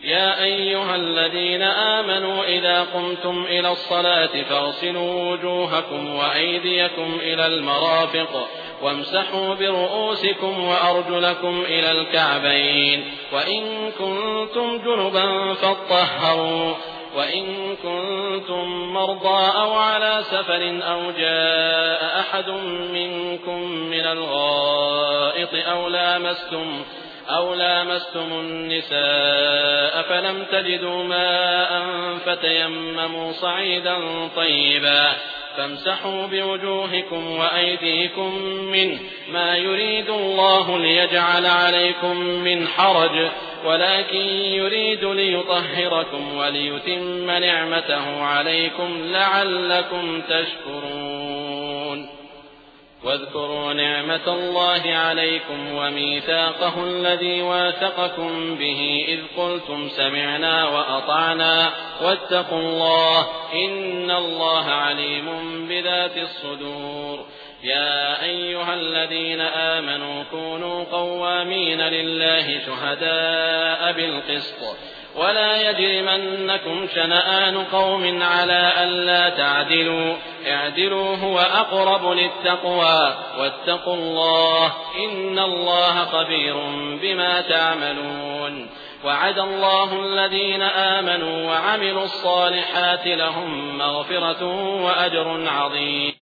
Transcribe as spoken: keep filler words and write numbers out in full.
يا أيها الذين آمنوا إذا قمتم إلى الصلاة فاغسلوا وجوهكم وأيديكم إلى المرافق وامسحوا برؤوسكم وأرجلكم إلى الكعبين وإن كنتم جنبا فاطهروا وإن كنتم مرضى أو على سفر أو جاء أحد منكم من الغائط أو لامستم أو لامستم النساء فلم تجدوا ماء فتيمموا صعيدا طيبا فامسحوا بوجوهكم وأيديكم منه ما يريد الله ليجعل عليكم من حرج ولكن يريد ليطهركم وليتم نعمته عليكم لعلكم تشكرون. واذكروا نعمة الله عليكم وميثاقه الذي واثقكم به إذ قلتم سمعنا وأطعنا واتقوا الله إن الله عليم بذات الصدور. يا أيها الذين آمنوا كونوا قوامين لله شهداء بالقسط ولا يجرمنكم شنآن قوم على ألا تعدلوا اعدلوا هو أقرب للتقوى واتقوا الله إن الله خبير بما تعملون. وعد الله الذين آمنوا وعملوا الصالحات لهم مغفرة وأجر عظيم.